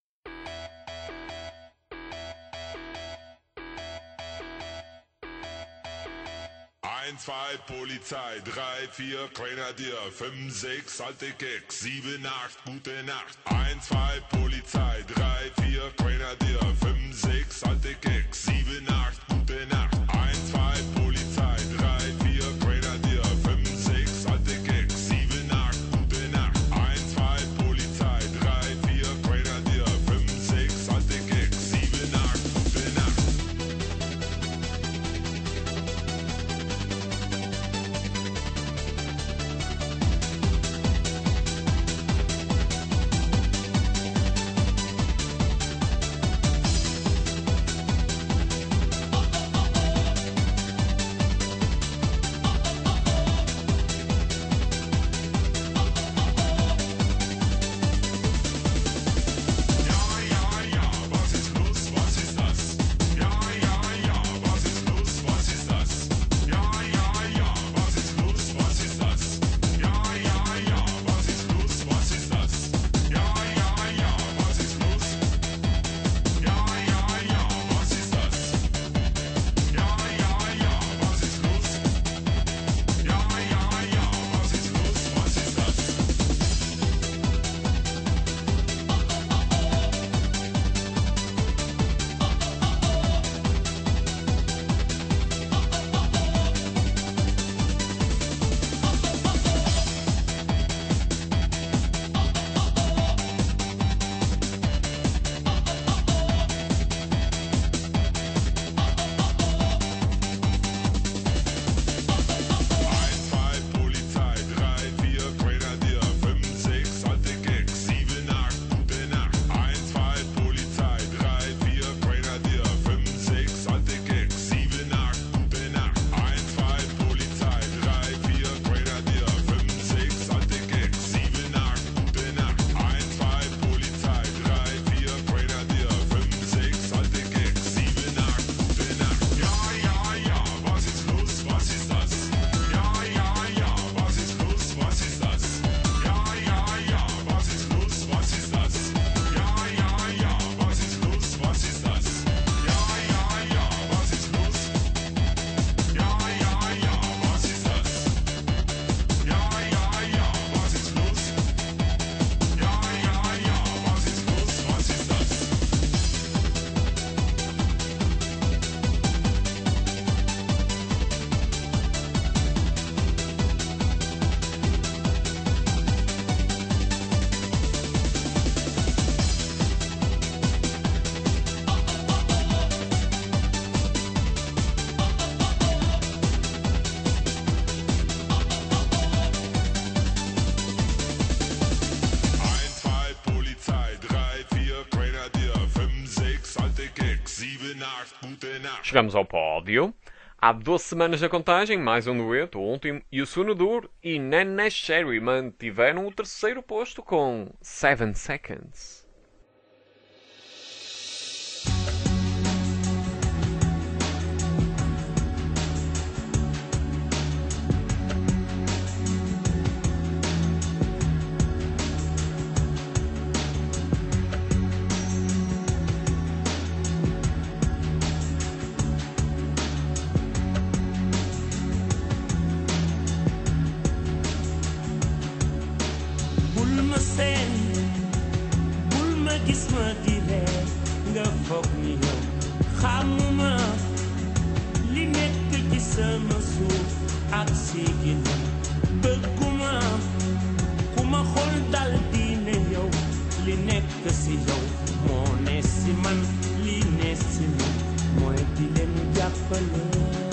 1, 2, Polizei, 3, 4, Grenadier, 5, 6, alte Keks, 7, 8, gute Nacht. 1, 2, Polizei, 3, 4, Grenadier, 5, 6, alte Keks, 7, 8, gute Nacht. 1, 2, Polizei, 3, 4, Grenadier, 5, 6, alte Keks, 7, 8, gute Nacht. 1, 2, Polizei, 3, 4, Grenadier, 5, 6, alte Keks, 7, 8, gute Nacht. Chegamos ao pódio. Há 12 semanas na contagem, mais um dueto, o último, e o Sunudur e Nene Cherry mantiveram o terceiro posto com 7 Seconds. bul ma seen bul ma gis ma di reer nga foog ni yow xamuma li nekk ci sama suuf ak si ginnaaw bëgguma ku ma xool dal di ne yow li nekk si yow moo ne si man li ne si man mooy di leen jàppale.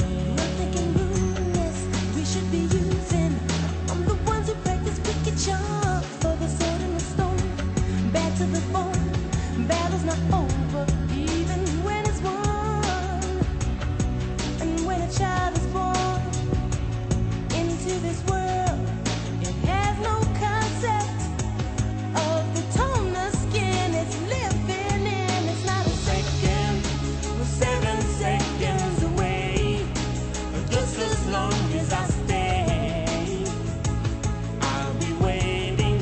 We should be using. I'm the ones who practice wicked charms for the sword and the stone. Back to the bone. Battle's not over, even when it's won. And when a child is born into this world, it has no concept of the tone the skin it's living in. It's not a second, we're 7 seconds away. Just as long as I stay, I'll be waiting.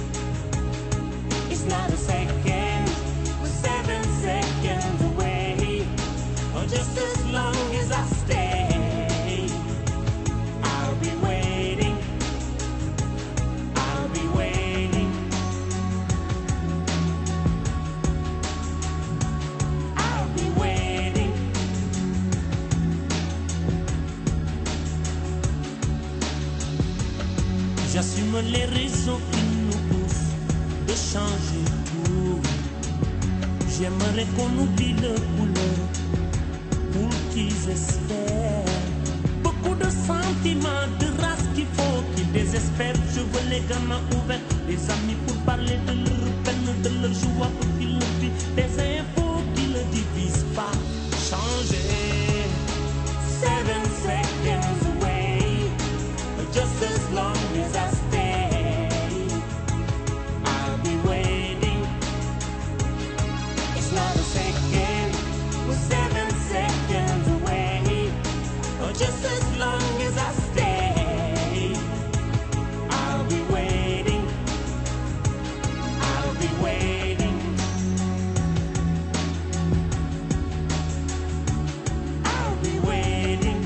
It's not a second, we're 7 seconds away. Or just as long as I stay, I'll be waiting. I'll be waiting. I'll be waiting. J'assume les raisons qui nous poussent de changer tout. J'aimerais qu'on oublie le couleur pour qu'ils espèrent. Beaucoup de sentiments, de race qu'il faut qu'ils désespèrent. Je veux les gamins ouverts, les amis pour parler de leur peine, de leur joie pour qu'ils le vivent. Des infos qui ne divisent pas. Changer. 7 seconds away. Just as long as I stay, I'll be waiting. It's not a second, we're 7 seconds away. Or just as long as I stay, I'll be waiting. I'll be waiting. I'll be waiting.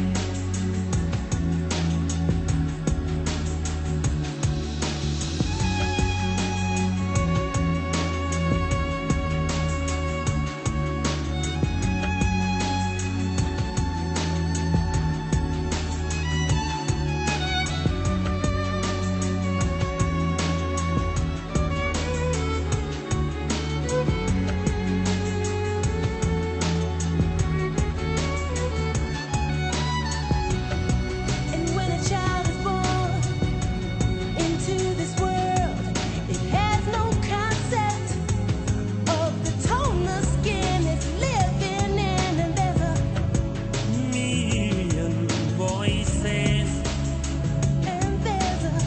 And when a child is born into this world, it has no concept of the tone the skin is living in. And there's a Million voices, and there's a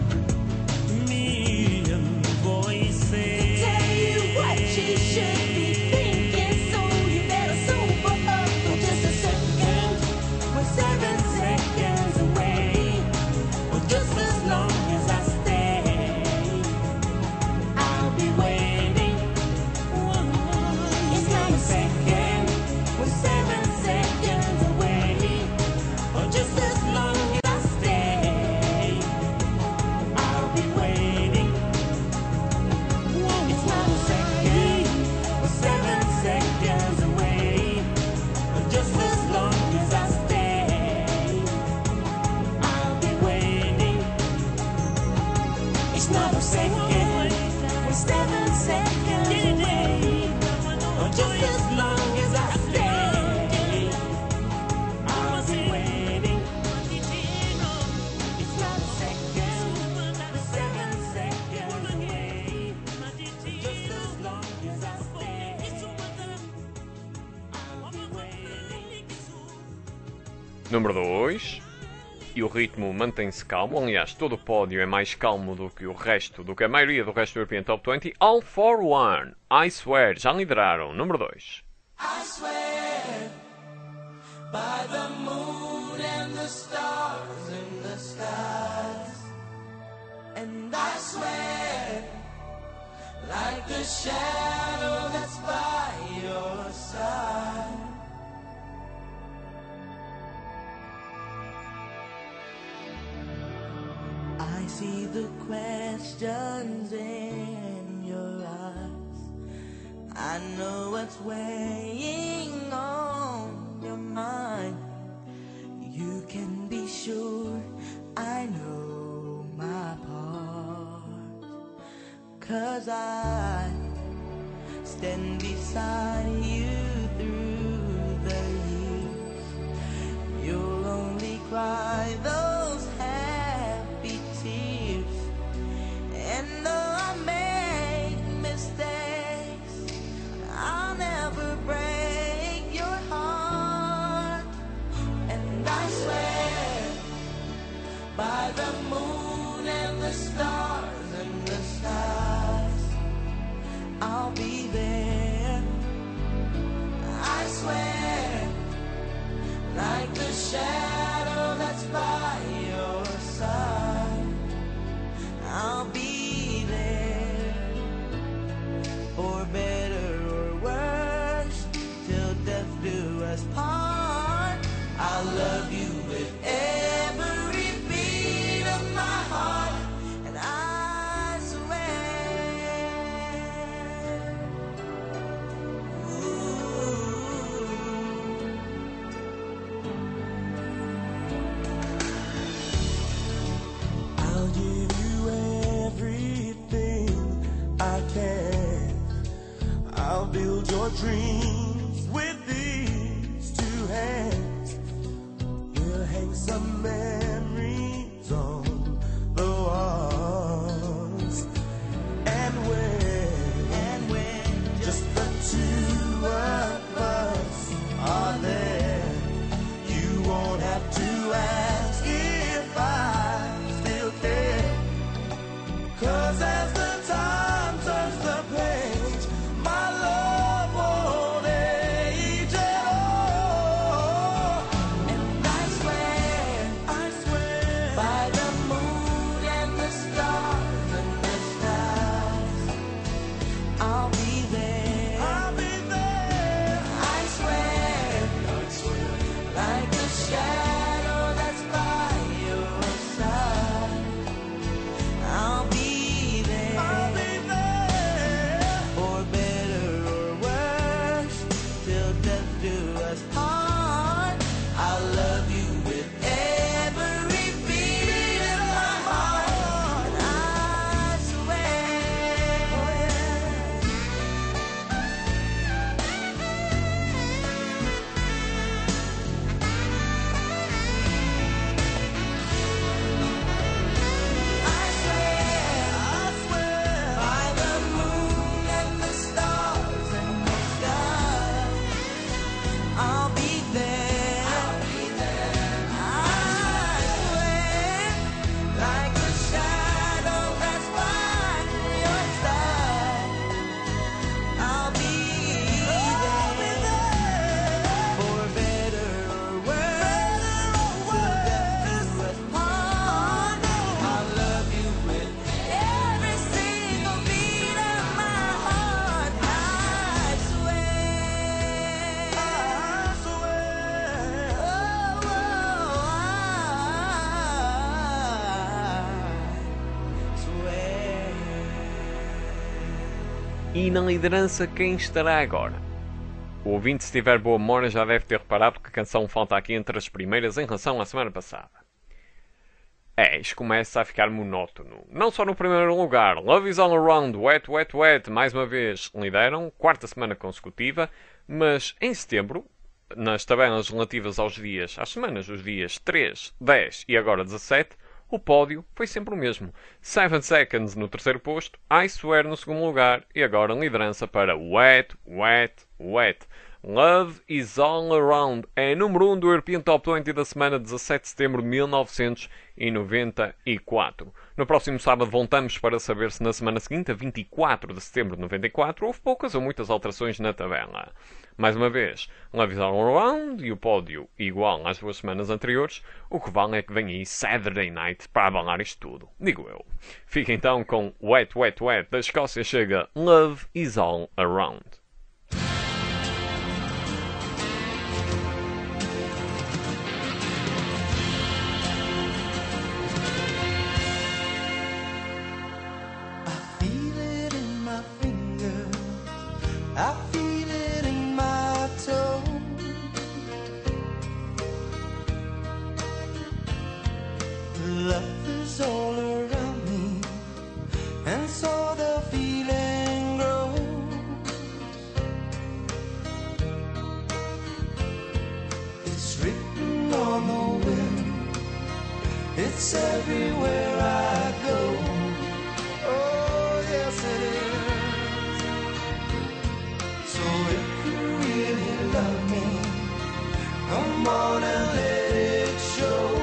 million voices. tell you what you should be thinking. So you better sober up for just a second. We're 7 seconds away. Or just as long as I stay, I'll be waiting. It's not a second. We're 7 seconds away. Or just as long as I stay, I'll be waiting. It's not a second. We're 7 seconds away. Or just as long as I stay, I'll be waiting. It's not a second. We're 7 seconds away. Or just as long as I stay, I'll be waiting. It's not a second. We're 7 seconds away. Just as long as I stay, I'll be waiting. Número 2. E o ritmo mantém-se calmo. Aliás, todo o pódio é mais calmo do que a maioria do resto do European Top 20. All for One, I Swear, já lideraram. Número 2. I swear by the moon and the stars in the skies, and I swear like the shadow that's by your side. I see the questions in your eyes. I know what's weighing on your mind. You can be sure I know my part. 'Cause I stand beside you through the years. You'll only cry those happy tears. And though I make mistakes, I'll never break your heart. And I swear by the moon and the stars and the skies, I'll be there. I swear like the shadow that's by your side, I'll be there. For better or worse, till death do us part. I'll love you with every beat of my heart, and I swear. I'll give you everything I can. I'll build your dreams with these two hands. We'll hang some memories on the walls. And when just the two of us are there, you won't have to ask if I still care. 'Cause as the time turns the page, my love won't age at all. And I swear by the moon and the stars and the skies, I'll be there. I swear like the shadow that's by your side, I'll be there. For better or worse, till death do us part. I'll love you with every beat of my heart, and I swear. I swear by the moon and the stars and the skies, I'll be there. I swear like the shadow that's by your side, I'll be there. For better or worse, till death do us part. I'll love you with every single beat of my heart. I swear. E na liderança quem estará agora? O ouvinte, se tiver boa memória, já deve ter reparado que a canção falta aqui entre as primeiras em relação à semana passada. Isto começa a ficar monótono. Não só no primeiro lugar, Love Is All Around, Wet, Wet, Wet, mais uma vez lideram, quarta semana consecutiva, mas em setembro, nas tabelas relativas às semanas dos dias 3, 10 e agora 17, o pódio foi sempre o mesmo. 7 Seconds no terceiro posto, I Swear no segundo lugar e agora liderança para Wet, Wet, Wet. Love is All Around é número 1 do European Top 20 da semana 17 de setembro de 1994. No próximo sábado voltamos para saber se na semana seguinte, a 24 de setembro de 94, houve poucas ou muitas alterações na tabela. Mais uma vez, Love is All Around e o pódio igual às 2 semanas anteriores. O que vale é que vem aí Saturday Night para abalar isto tudo, digo eu. Fica então com Wet Wet Wet da Escócia, chega Love is All Around. Feel it in my finger, I feel it in my toe. Love is all around me, and so the feeling grows. It's written on the wind, it's everywhere I go. Oh, yes it is. So if you really love me, come on and let it show.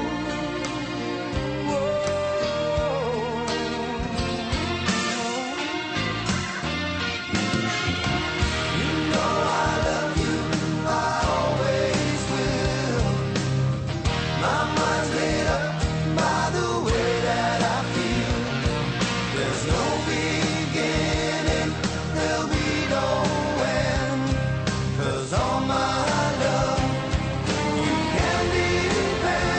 You know I love you, I always will. My mind's made up by the way that I feel. There's no beginning, there'll be no end. 'Cause all my love, you can depend.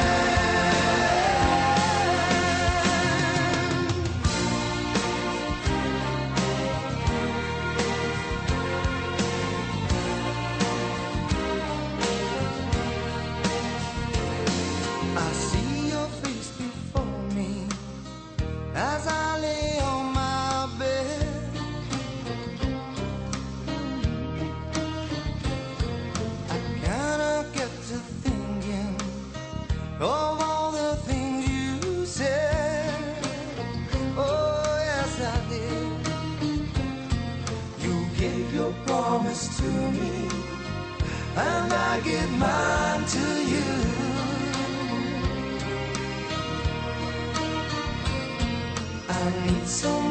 I see your face before me as I lay on my bed. I kinda get to thinking of all the things you said. Oh, yes, I did. You gave your promise to me, and I give mine to you. I need some